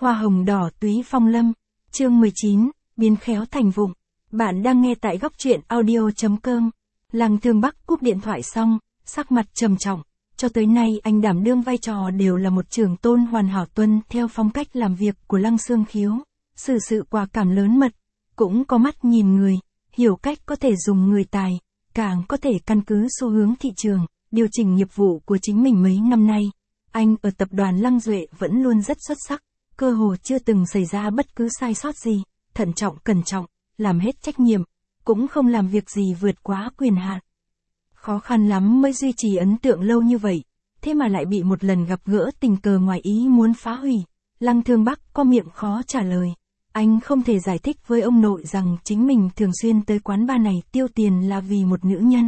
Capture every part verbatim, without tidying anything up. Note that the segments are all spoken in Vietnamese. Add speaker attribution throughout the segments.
Speaker 1: Hoa hồng đỏ túy phong lâm, chương mười chín, biến khéo thành vụng. Bạn đang nghe tại góc truyện audio.com. Lăng Thương Bắc cúp điện thoại xong, sắc mặt trầm trọng. Cho tới nay anh đảm đương vai trò đều là một trưởng tôn hoàn hảo tuân theo phong cách làm việc của Lăng Xương Khiếu. Xử sự quả cảm lớn mật, cũng có mắt nhìn người, hiểu cách có thể dùng người tài, càng có thể căn cứ xu hướng thị trường, điều chỉnh nghiệp vụ của chính mình. Mấy năm nay, anh ở tập đoàn Lăng Duệ vẫn luôn rất xuất sắc, cơ hồ chưa từng xảy ra bất cứ sai sót gì, thận trọng cẩn trọng, làm hết trách nhiệm, cũng không làm việc gì vượt quá quyền hạn. Khó khăn lắm mới duy trì ấn tượng lâu như vậy, thế mà lại bị một lần gặp gỡ tình cờ ngoài ý muốn phá hủy. Lăng Thương Bắc có miệng khó trả lời. Anh không thể giải thích với ông nội rằng chính mình thường xuyên tới quán bar này tiêu tiền là vì một nữ nhân.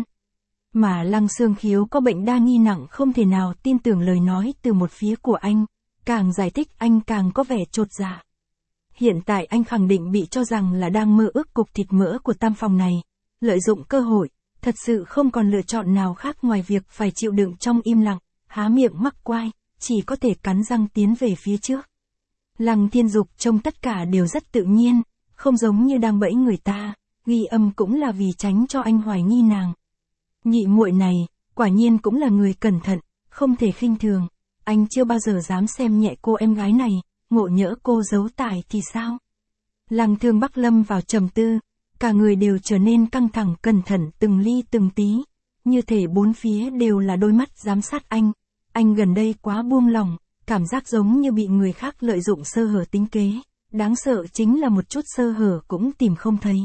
Speaker 1: Mà Lăng Xương Khiếu có bệnh đa nghi nặng, không thể nào tin tưởng lời nói từ một phía của anh. Càng giải thích anh càng có vẻ chột dạ. Hiện tại anh khẳng định bị cho rằng là đang mơ ước cục thịt mỡ của tam phòng này. Lợi dụng cơ hội, thật sự không còn lựa chọn nào khác ngoài việc phải chịu đựng trong im lặng, há miệng mắc quai, chỉ có thể cắn răng tiến về phía trước. Lăng Thiên Dục trông tất cả đều rất tự nhiên, không giống như đang bẫy người ta, ghi âm cũng là vì tránh cho anh hoài nghi nàng. Nhị muội này, quả nhiên cũng là người cẩn thận, không thể khinh thường. Anh chưa bao giờ dám xem nhẹ cô em gái này, ngộ nhỡ cô giấu tài thì sao? Lăng Thương Bắc lâm vào trầm tư, cả người đều trở nên căng thẳng cẩn thận từng ly từng tí, như thể bốn phía đều là đôi mắt giám sát anh. Anh gần đây quá buông lỏng, cảm giác giống như bị người khác lợi dụng sơ hở tính kế, đáng sợ chính là một chút sơ hở cũng tìm không thấy.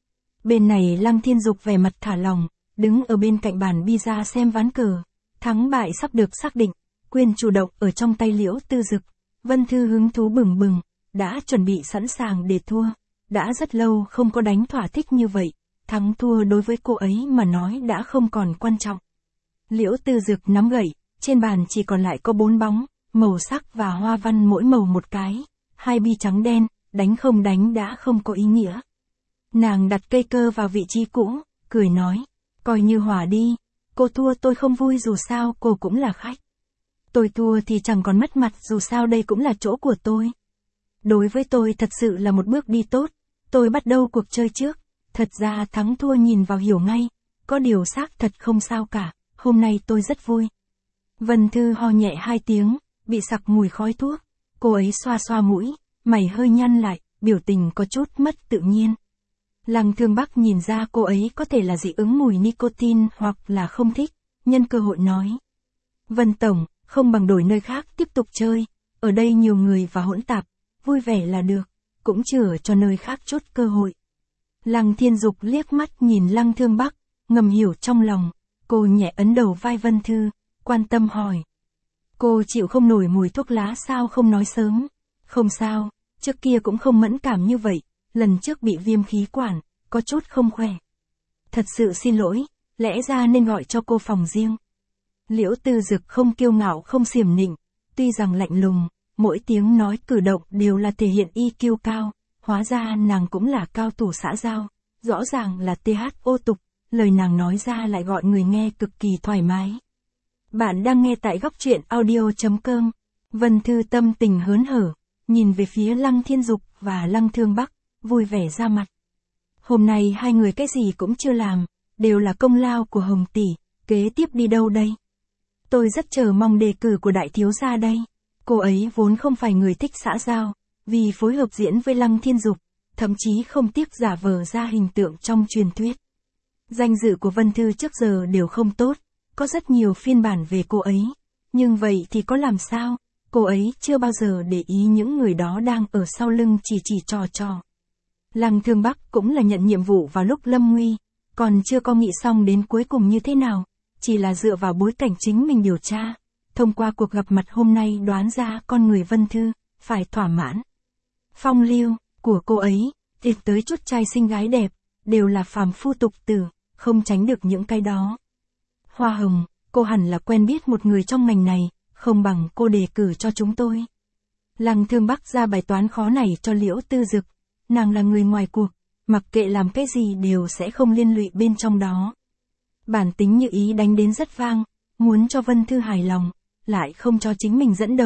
Speaker 1: Bên này Lăng Thiên Dục vẻ mặt thả lỏng, đứng ở bên cạnh bàn bida xem ván cờ, thắng bại sắp được xác định, quyền chủ động ở trong tay Liễu Tư Dực. Vân Thư hứng thú bừng bừng, đã chuẩn bị sẵn sàng để thua, đã rất lâu không có đánh thỏa thích như vậy, thắng thua đối với cô ấy mà nói đã không còn quan trọng. Liễu Tư Dực nắm gậy, trên bàn chỉ còn lại có bốn bóng, màu sắc và hoa văn mỗi màu một cái, hai bi trắng đen, đánh không đánh đã không có ý nghĩa. Nàng đặt cây cơ vào vị trí cũ, cười nói, coi như hòa đi, cô thua tôi không vui dù sao cô cũng là khách. Tôi thua thì chẳng còn mất mặt dù sao đây cũng là chỗ của tôi. Đối với tôi thật sự là một bước đi tốt, tôi bắt đầu cuộc chơi trước, thật ra thắng thua nhìn vào hiểu ngay, có điều xác thật không sao cả, hôm nay tôi rất vui. Vân Thư ho nhẹ hai tiếng, bị sặc mùi khói thuốc, cô ấy xoa xoa mũi, mày hơi nhăn lại, biểu tình có chút mất tự nhiên. Lăng Thương Bắc nhìn ra cô ấy có thể là dị ứng mùi nicotine hoặc là không thích, nhân cơ hội nói. Vân Tổng, không bằng đổi nơi khác tiếp tục chơi, ở đây nhiều người và hỗn tạp, vui vẻ là được, cũng chừa cho nơi khác chút cơ hội. Lăng Thiên Dục liếc mắt nhìn Lăng Thương Bắc, ngầm hiểu trong lòng, cô nhẹ ấn đầu vai Vân Thư, quan tâm hỏi. Cô chịu không nổi mùi thuốc lá sao không nói sớm? Không sao, trước kia cũng không mẫn cảm như vậy, lần trước bị viêm khí quản, có chút không khỏe. Thật sự xin lỗi, lẽ ra nên gọi cho cô phòng riêng. Liễu Tư Dực không kiêu ngạo không xiểm nịnh, tuy rằng lạnh lùng, mỗi tiếng nói cử động đều là thể hiện i kiu cao, hóa ra nàng cũng là cao thủ xã giao, rõ ràng là tê hát ô tục, lời nàng nói ra lại gọi người nghe cực kỳ thoải mái. Bạn đang nghe tại góc truyện audio.com. Vân Thư tâm tình hớn hở, nhìn về phía Lăng Thiên Dục và Lăng Thương Bắc, vui vẻ ra mặt. Hôm nay hai người cái gì cũng chưa làm, đều là công lao của Hồng tỷ, kế tiếp đi đâu đây? Tôi rất chờ mong đề cử của đại thiếu gia đây. Cô ấy vốn không phải người thích xã giao, vì phối hợp diễn với Lăng Thiên Dục, thậm chí không tiếc giả vờ ra hình tượng trong truyền thuyết. Danh dự của Vân Thư trước giờ đều không tốt, có rất nhiều phiên bản về cô ấy, nhưng vậy thì có làm sao, cô ấy chưa bao giờ để ý những người đó đang ở sau lưng chỉ chỉ trò trò. Lăng Thương Bắc cũng là nhận nhiệm vụ vào lúc lâm nguy, còn chưa có nghĩ xong đến cuối cùng như thế nào, chỉ là dựa vào bối cảnh chính mình điều tra, thông qua cuộc gặp mặt hôm nay đoán ra con người Vân Thư, phải thỏa mãn. Phong lưu của cô ấy, tìm tới chút trai xinh gái đẹp, đều là phàm phu tục tử, không tránh được những cái đó. Hoa hồng, cô hẳn là quen biết một người trong ngành này, không bằng cô đề cử cho chúng tôi. Lăng Thương Bắc ra bài toán khó này cho Liễu Tư Dực, nàng là người ngoài cuộc, mặc kệ làm cái gì đều sẽ không liên lụy bên trong đó. Bản tính như ý đánh đến rất vang, muốn cho Vân Thư hài lòng, lại không cho chính mình dẫn đầu,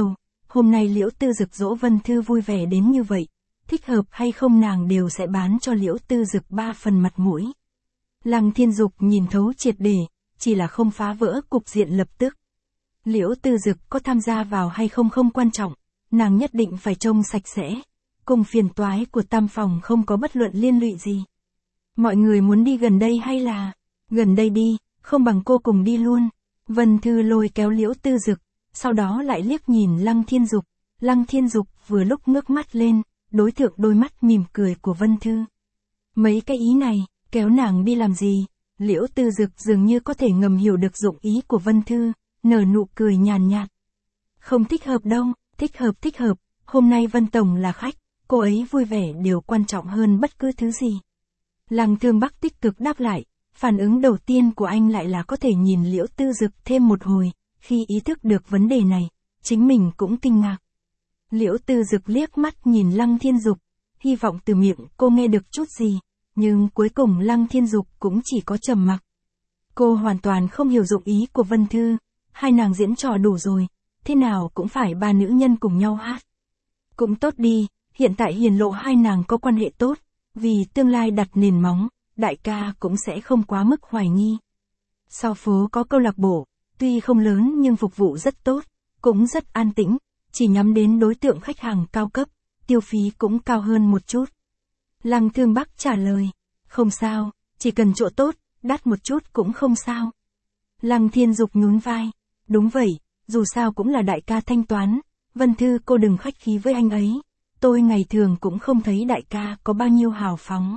Speaker 1: hôm nay Liễu Tư Dực dỗ Vân Thư vui vẻ đến như vậy, thích hợp hay không nàng đều sẽ bán cho Liễu Tư Dực ba phần mặt mũi. Lăng Thiên Dục nhìn thấu triệt để, chỉ là không phá vỡ cục diện lập tức. Liễu Tư Dực có tham gia vào hay không không quan trọng, nàng nhất định phải trông sạch sẽ, cùng phiền toái của tam phòng không có bất luận liên lụy gì. Mọi người muốn đi gần đây hay là, gần đây đi, không bằng cô cùng đi luôn. Vân Thư lôi kéo Liễu Tư Dực, sau đó lại liếc nhìn Lăng Thiên Dục. Lăng Thiên Dục vừa lúc ngước mắt lên, đối thượng đôi mắt mỉm cười của Vân Thư. Mấy cái ý này, kéo nàng đi làm gì? Liễu Tư Dực dường như có thể ngầm hiểu được dụng ý của Vân Thư, nở nụ cười nhàn nhạt. Không thích hợp đâu, thích hợp thích hợp, hôm nay Vân Tổng là khách, cô ấy vui vẻ đều quan trọng hơn bất cứ thứ gì. Lăng Thương Bắc tích cực đáp lại, phản ứng đầu tiên của anh lại là có thể nhìn Liễu Tư Dực thêm một hồi, khi ý thức được vấn đề này, chính mình cũng kinh ngạc. Liễu Tư Dực liếc mắt nhìn Lăng Thiên Dục, hy vọng từ miệng cô nghe được chút gì, nhưng cuối cùng Lăng Thiên Dục cũng chỉ có trầm mặc. Cô hoàn toàn không hiểu dụng ý của Vân Thư, hai nàng diễn trò đủ rồi, thế nào cũng phải ba nữ nhân cùng nhau hát. Cũng tốt đi, hiện tại hiển lộ hai nàng có quan hệ tốt, vì tương lai đặt nền móng, đại ca cũng sẽ không quá mức hoài nghi. Sau phố có câu lạc bộ, tuy không lớn nhưng phục vụ rất tốt, cũng rất an tĩnh, chỉ nhắm đến đối tượng khách hàng cao cấp, tiêu phí cũng cao hơn một chút. Lăng Thương Bắc trả lời, không sao, chỉ cần chỗ tốt, đắt một chút cũng không sao. Lăng Thiên Dục nhún vai, đúng vậy, dù sao cũng là đại ca thanh toán, Vân Thư cô đừng khách khí với anh ấy, tôi ngày thường cũng không thấy đại ca có bao nhiêu hào phóng.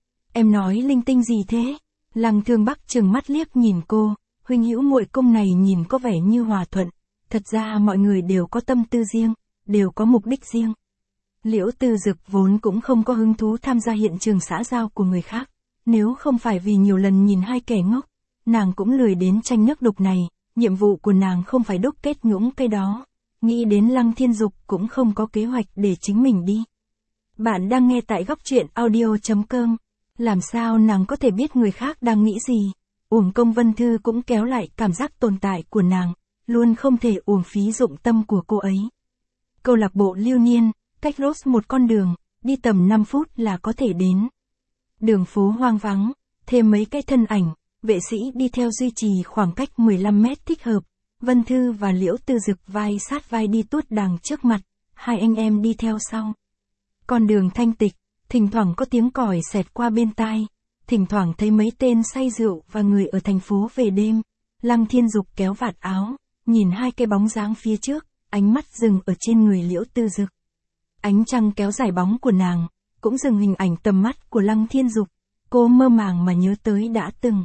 Speaker 1: Em nói linh tinh gì thế? Lăng Thương Bắc trừng mắt liếc nhìn cô, huynh hữu muội công này nhìn có vẻ như hòa thuận, thật ra mọi người đều có tâm tư riêng, đều có mục đích riêng. Liễu Tư Dực vốn cũng không có hứng thú tham gia hiện trường xã giao của người khác, nếu không phải vì nhiều lần nhìn hai kẻ ngốc, nàng cũng lười đến tranh nước đục này, nhiệm vụ của nàng không phải đúc kết những cái đó. Nghĩ đến Lăng Thiên Dục cũng không có kế hoạch để chính mình đi. Bạn đang nghe tại góc truyện audio chấm com. Làm sao nàng có thể biết người khác đang nghĩ gì? Uổng công Vân Thư cũng kéo lại cảm giác tồn tại của nàng, luôn không thể uổng phí dụng tâm của cô ấy. Câu lạc bộ Lưu Niên, cách Rose một con đường, đi tầm năm phút là có thể đến. Đường phố hoang vắng, thêm mấy cái thân ảnh, vệ sĩ đi theo duy trì khoảng cách mười lăm mét thích hợp. Vân Thư và Liễu Tư Dực vai sát vai đi tuốt đằng trước mặt, hai anh em đi theo sau. Con đường thanh tịch, thỉnh thoảng có tiếng còi xẹt qua bên tai, thỉnh thoảng thấy mấy tên say rượu và người ở thành phố về đêm. Lăng Thiên Dục kéo vạt áo, nhìn hai cái bóng dáng phía trước, ánh mắt dừng ở trên người Liễu Tư Dực. Ánh trăng kéo dài bóng của nàng, cũng dừng hình ảnh tầm mắt của Lăng Thiên Dục, cô mơ màng mà nhớ tới đã từng.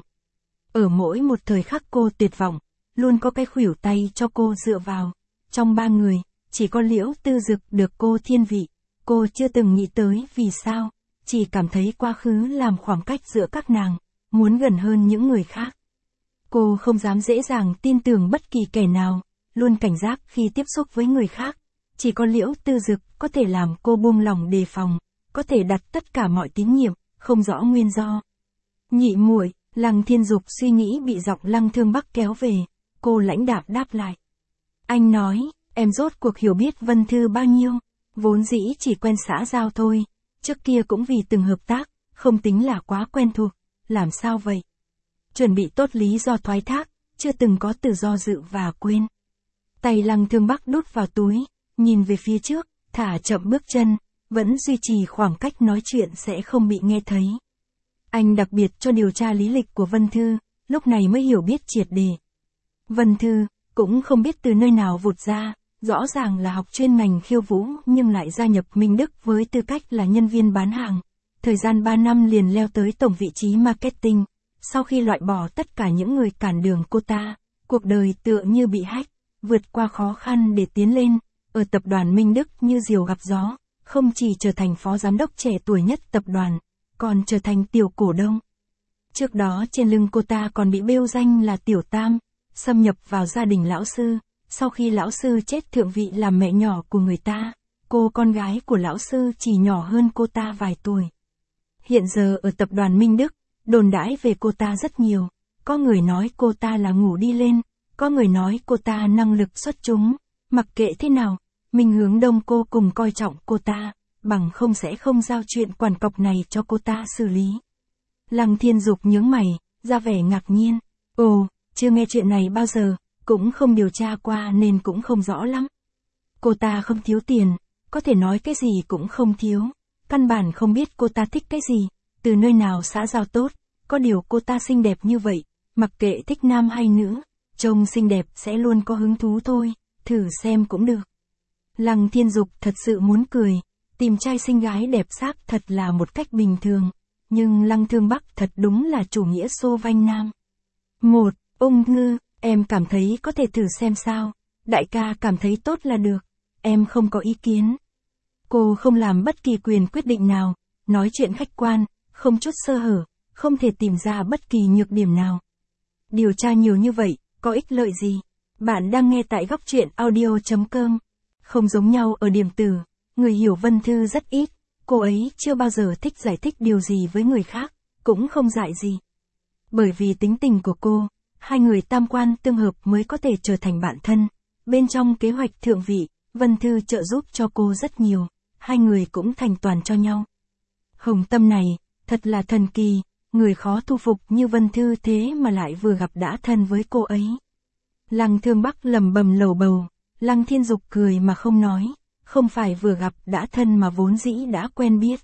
Speaker 1: Ở mỗi một thời khắc cô tuyệt vọng, luôn có cái khuỷu tay cho cô dựa vào. Trong ba người, chỉ có Liễu Tư Dực được cô thiên vị. Cô chưa từng nghĩ tới vì sao, chỉ cảm thấy quá khứ làm khoảng cách giữa các nàng, muốn gần hơn những người khác. Cô không dám dễ dàng tin tưởng bất kỳ kẻ nào, luôn cảnh giác khi tiếp xúc với người khác. Chỉ có Liễu Tư Dực có thể làm cô buông lòng đề phòng, có thể đặt tất cả mọi tín nhiệm, không rõ nguyên do. Nhị muội, Lăng Thiên Dục suy nghĩ bị giọng Lăng Thương Bắc kéo về. Cô lãnh đạm đáp lại. Anh nói, em rốt cuộc hiểu biết Vân Thư bao nhiêu, vốn dĩ chỉ quen xã giao thôi, trước kia cũng vì từng hợp tác, không tính là quá quen thuộc, làm sao vậy? Chuẩn bị tốt lý do thoái thác, chưa từng có từ do dự và quên. Tay Lăng Thương Bắc đút vào túi, nhìn về phía trước, thả chậm bước chân, vẫn duy trì khoảng cách nói chuyện sẽ không bị nghe thấy. Anh đặc biệt cho điều tra lý lịch của Vân Thư, lúc này mới hiểu biết triệt để. Vân Thư, cũng không biết từ nơi nào vụt ra, rõ ràng là học chuyên ngành khiêu vũ nhưng lại gia nhập Minh Đức với tư cách là nhân viên bán hàng. Thời gian ba năm liền leo tới tổng vị trí marketing, sau khi loại bỏ tất cả những người cản đường cô ta, cuộc đời tựa như bị hack, vượt qua khó khăn để tiến lên, ở tập đoàn Minh Đức như diều gặp gió, không chỉ trở thành phó giám đốc trẻ tuổi nhất tập đoàn, còn trở thành tiểu cổ đông. Trước đó trên lưng cô ta còn bị bêu danh là Tiểu Tam, xâm nhập vào gia đình lão sư, sau khi lão sư chết thượng vị làm mẹ nhỏ của người ta, cô con gái của lão sư chỉ nhỏ hơn cô ta vài tuổi. Hiện giờ ở tập đoàn Minh Đức, đồn đãi về cô ta rất nhiều, có người nói cô ta là ngủ đi lên, có người nói cô ta năng lực xuất chúng, mặc kệ thế nào, Minh Hướng Đông cô cùng coi trọng cô ta, bằng không sẽ không giao chuyện quản cọc này cho cô ta xử lý. Lăng Thiên Dục nhướng mày, ra vẻ ngạc nhiên. Ồ, chưa nghe chuyện này bao giờ, cũng không điều tra qua nên cũng không rõ lắm. Cô ta không thiếu tiền, có thể nói cái gì cũng không thiếu. Căn bản không biết cô ta thích cái gì, từ nơi nào xã giao tốt. Có điều cô ta xinh đẹp như vậy, mặc kệ thích nam hay nữ, trông xinh đẹp sẽ luôn có hứng thú thôi, thử xem cũng được. Lăng Thiên Dục thật sự muốn cười, tìm trai xinh gái đẹp sắc thật là một cách bình thường, nhưng Lăng Thương Bắc thật đúng là chủ nghĩa xô vanh nam. Một, ung ngư, em cảm thấy có thể thử xem sao, đại ca cảm thấy tốt là được, em không có ý kiến. Cô không làm bất kỳ quyền quyết định nào, nói chuyện khách quan, không chút sơ hở, không thể tìm ra bất kỳ nhược điểm nào. Điều tra nhiều như vậy, có ích lợi gì? Bạn đang nghe tại góc truyện audio chấm com. Không giống nhau ở điểm từ, người hiểu Vân Thư rất ít, cô ấy chưa bao giờ thích giải thích điều gì với người khác, cũng không dại gì. Bởi vì tính tình của cô, hai người tam quan tương hợp mới có thể trở thành bạn thân. Bên trong kế hoạch thượng vị, Vân Thư trợ giúp cho cô rất nhiều, hai người cũng thành toàn cho nhau. Hồng tâm này, thật là thần kỳ, người khó thu phục như Vân Thư thế mà lại vừa gặp đã thân với cô ấy. Lăng Thương Bắc lầm bầm lầu bầu, Lăng Thiên Dục cười mà không nói, không phải vừa gặp đã thân mà vốn dĩ đã quen biết.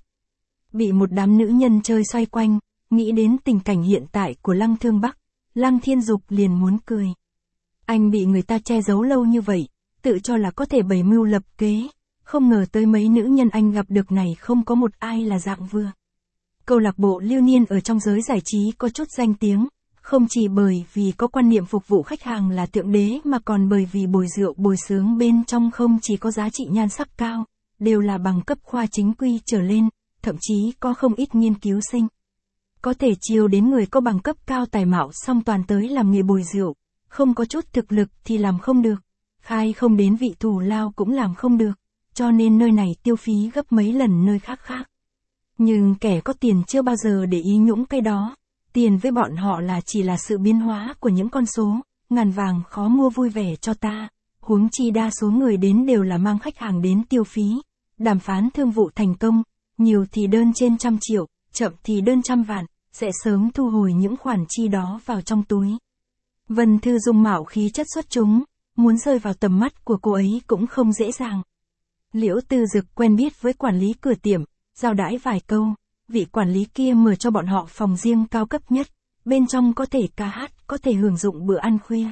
Speaker 1: Bị một đám nữ nhân chơi xoay quanh, nghĩ đến tình cảnh hiện tại của Lăng Thương Bắc, Lăng Thiên Dục liền muốn cười. Anh bị người ta che giấu lâu như vậy, tự cho là có thể bày mưu lập kế, không ngờ tới mấy nữ nhân anh gặp được này không có một ai là dạng vừa. Câu lạc bộ Lưu Niên ở trong giới giải trí có chút danh tiếng, không chỉ bởi vì có quan niệm phục vụ khách hàng là thượng đế mà còn bởi vì bồi rượu bồi sướng bên trong không chỉ có giá trị nhan sắc cao, đều là bằng cấp khoa chính quy trở lên, thậm chí có không ít nghiên cứu sinh. Có thể chiêu đến người có bằng cấp cao tài mạo song toàn tới làm nghề bồi rượu, không có chút thực lực thì làm không được, khai không đến vị thù lao cũng làm không được, cho nên nơi này tiêu phí gấp mấy lần nơi khác khác. Nhưng kẻ có tiền chưa bao giờ để ý nhũng cái đó, tiền với bọn họ là chỉ là sự biến hóa của những con số, ngàn vàng khó mua vui vẻ cho ta, huống chi đa số người đến đều là mang khách hàng đến tiêu phí, đàm phán thương vụ thành công, nhiều thì đơn trên trăm triệu, chậm thì đơn trăm vạn, sẽ sớm thu hồi những khoản chi đó vào trong túi. Vân Thư dung mạo khí chất xuất chúng, muốn rơi vào tầm mắt của cô ấy cũng không dễ dàng. Liễu Tư Dực quen biết với quản lý cửa tiệm, giao đãi vài câu, vị quản lý kia mở cho bọn họ phòng riêng cao cấp nhất, bên trong có thể ca hát, có thể hưởng dụng bữa ăn khuya.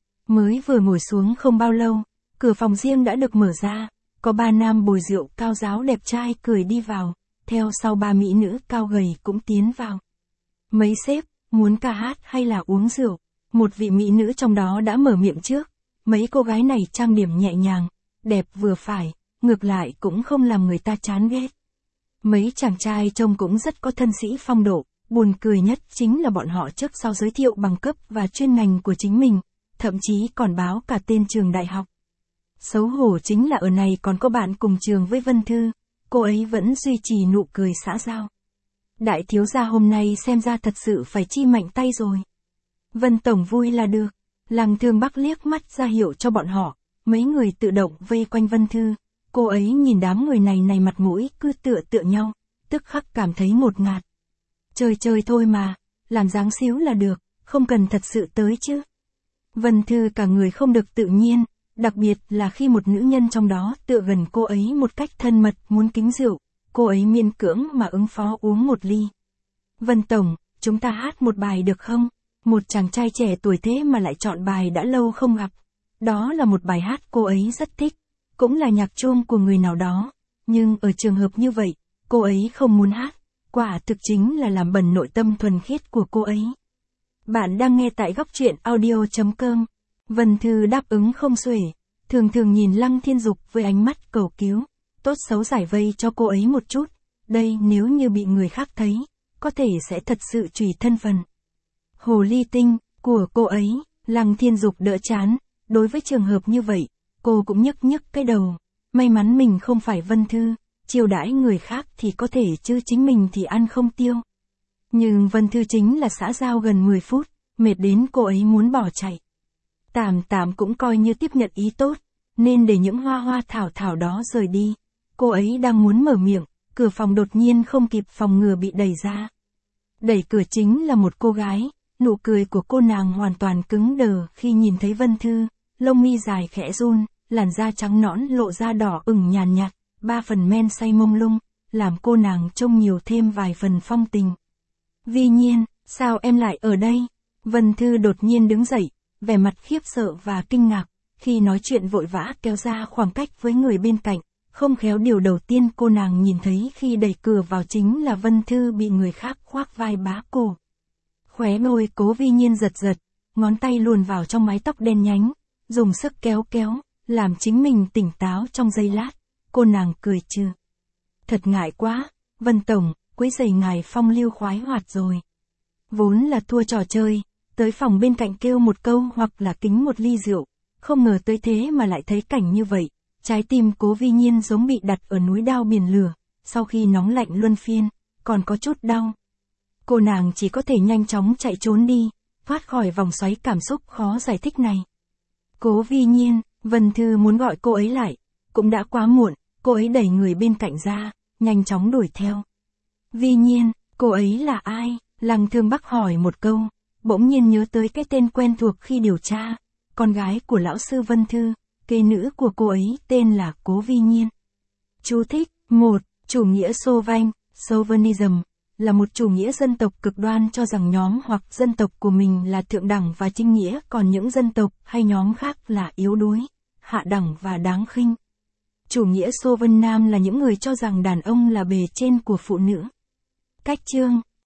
Speaker 1: Mới vừa ngồi xuống không bao lâu, cửa phòng riêng đã được mở ra, có ba nam bồi rượu cao giáo đẹp trai cười đi vào, theo sau ba mỹ nữ cao gầy cũng tiến vào. Mấy sếp, muốn ca hát hay là uống rượu? Một vị mỹ nữ trong đó đã mở miệng trước, mấy cô gái này trang điểm nhẹ nhàng, đẹp vừa phải, ngược lại cũng không làm người ta chán ghét. Mấy chàng trai trông cũng rất có thân sĩ phong độ, buồn cười nhất chính là bọn họ trước sau giới thiệu bằng cấp và chuyên ngành của chính mình, thậm chí còn báo cả tên trường đại học. Xấu hổ chính là ở này còn có bạn cùng trường với Vân Thư, cô ấy vẫn duy trì nụ cười xã giao. Đại thiếu gia hôm nay xem ra thật sự phải chi mạnh tay rồi. Vân Tổng vui là được, Lăng Thương Bắc liếc mắt ra hiệu cho bọn họ, mấy người tự động vây quanh Vân Thư. Cô ấy nhìn đám người này này mặt mũi cứ tựa tựa nhau, tức khắc cảm thấy ngột ngạt. Chơi chơi thôi mà, làm dáng xíu là được, không cần thật sự tới chứ. Vân Thư cả người không được tự nhiên, đặc biệt là khi một nữ nhân trong đó tựa gần cô ấy một cách thân mật muốn kính rượu, cô ấy miễn cưỡng mà ứng phó uống một ly. Vân Tổng, chúng ta hát một bài được không? Một chàng trai trẻ tuổi thế mà lại chọn bài đã lâu không gặp. Đó là một bài hát cô ấy rất thích. Cũng là nhạc chuông của người nào đó, nhưng ở trường hợp như vậy, cô ấy không muốn hát, quả thực chính là làm bẩn nội tâm thuần khiết của cô ấy. Bạn đang nghe tại góc truyện audio chấm com. Vân Thư đáp ứng không xuể, thường thường nhìn Lăng Thiên Dục với ánh mắt cầu cứu, tốt xấu giải vây cho cô ấy một chút, đây nếu như bị người khác thấy, có thể sẽ thật sự trùy thân phần. Hồ ly tinh, của cô ấy, Lăng Thiên Dục đỡ chán, đối với trường hợp như vậy, cô cũng nhấc nhấc cái đầu, may mắn mình không phải Vân Thư, chiêu đãi người khác thì có thể chứ chính mình thì ăn không tiêu. Nhưng Vân Thư chính là xã giao gần mười phút, mệt đến cô ấy muốn bỏ chạy. Tạm tạm cũng coi như tiếp nhận ý tốt, nên để những hoa hoa thảo thảo đó rời đi. Cô ấy đang muốn mở miệng, cửa phòng đột nhiên không kịp phòng ngừa bị đẩy ra. Đẩy cửa chính là một cô gái, nụ cười của cô nàng hoàn toàn cứng đờ khi nhìn thấy Vân Thư, lông mi dài khẽ run, làn da trắng nõn lộ ra đỏ ửng nhàn nhạt, ba phần men say mông lung, làm cô nàng trông nhiều thêm vài phần phong tình. Vi Nhiên, sao em lại ở đây? Vân Thư đột nhiên đứng dậy, vẻ mặt khiếp sợ và kinh ngạc, khi nói chuyện vội vã kéo ra khoảng cách với người bên cạnh, không khéo điều đầu tiên cô nàng nhìn thấy khi đẩy cửa vào chính là Vân Thư bị người khác khoác vai bá cổ. Khóe môi Cố Vi Nhiên giật giật, ngón tay luồn vào trong mái tóc đen nhánh, dùng sức kéo kéo, làm chính mình tỉnh táo trong giây lát, cô nàng cười trừ. Thật ngại quá, Vân Tổng, quấy rầy ngài phong lưu khoái hoạt rồi. Vốn là thua trò chơi, tới phòng bên cạnh kêu một câu hoặc là kính một ly rượu, không ngờ tới thế mà lại thấy cảnh như vậy, trái tim Cố Vi Nhiên giống bị đặt ở núi đao biển lửa, sau khi nóng lạnh luân phiên, còn có chút đau. Cô nàng chỉ có thể nhanh chóng chạy trốn đi, thoát khỏi vòng xoáy cảm xúc khó giải thích này. Cố Vi Nhiên, Vân Thư muốn gọi cô ấy lại, cũng đã quá muộn, cô ấy đẩy người bên cạnh ra, nhanh chóng đuổi theo. Vi Nhiên, cô ấy là ai? Lăng Thương Bắc hỏi một câu, bỗng nhiên nhớ tới cái tên quen thuộc khi điều tra, con gái của lão sư Vân Thư, kế nữ của cô ấy tên là Cố Vi Nhiên. Chú thích, một. Chủ nghĩa Xô Vanh, Chauvinism, là một chủ nghĩa dân tộc cực đoan cho rằng nhóm hoặc dân tộc của mình là thượng đẳng và chính nghĩa, còn những dân tộc hay nhóm khác là yếu đuối, hạ đẳng và đáng khinh. Chủ nghĩa Xô Vân Nam là những người cho rằng đàn ông là bề trên của phụ nữ. Cách chương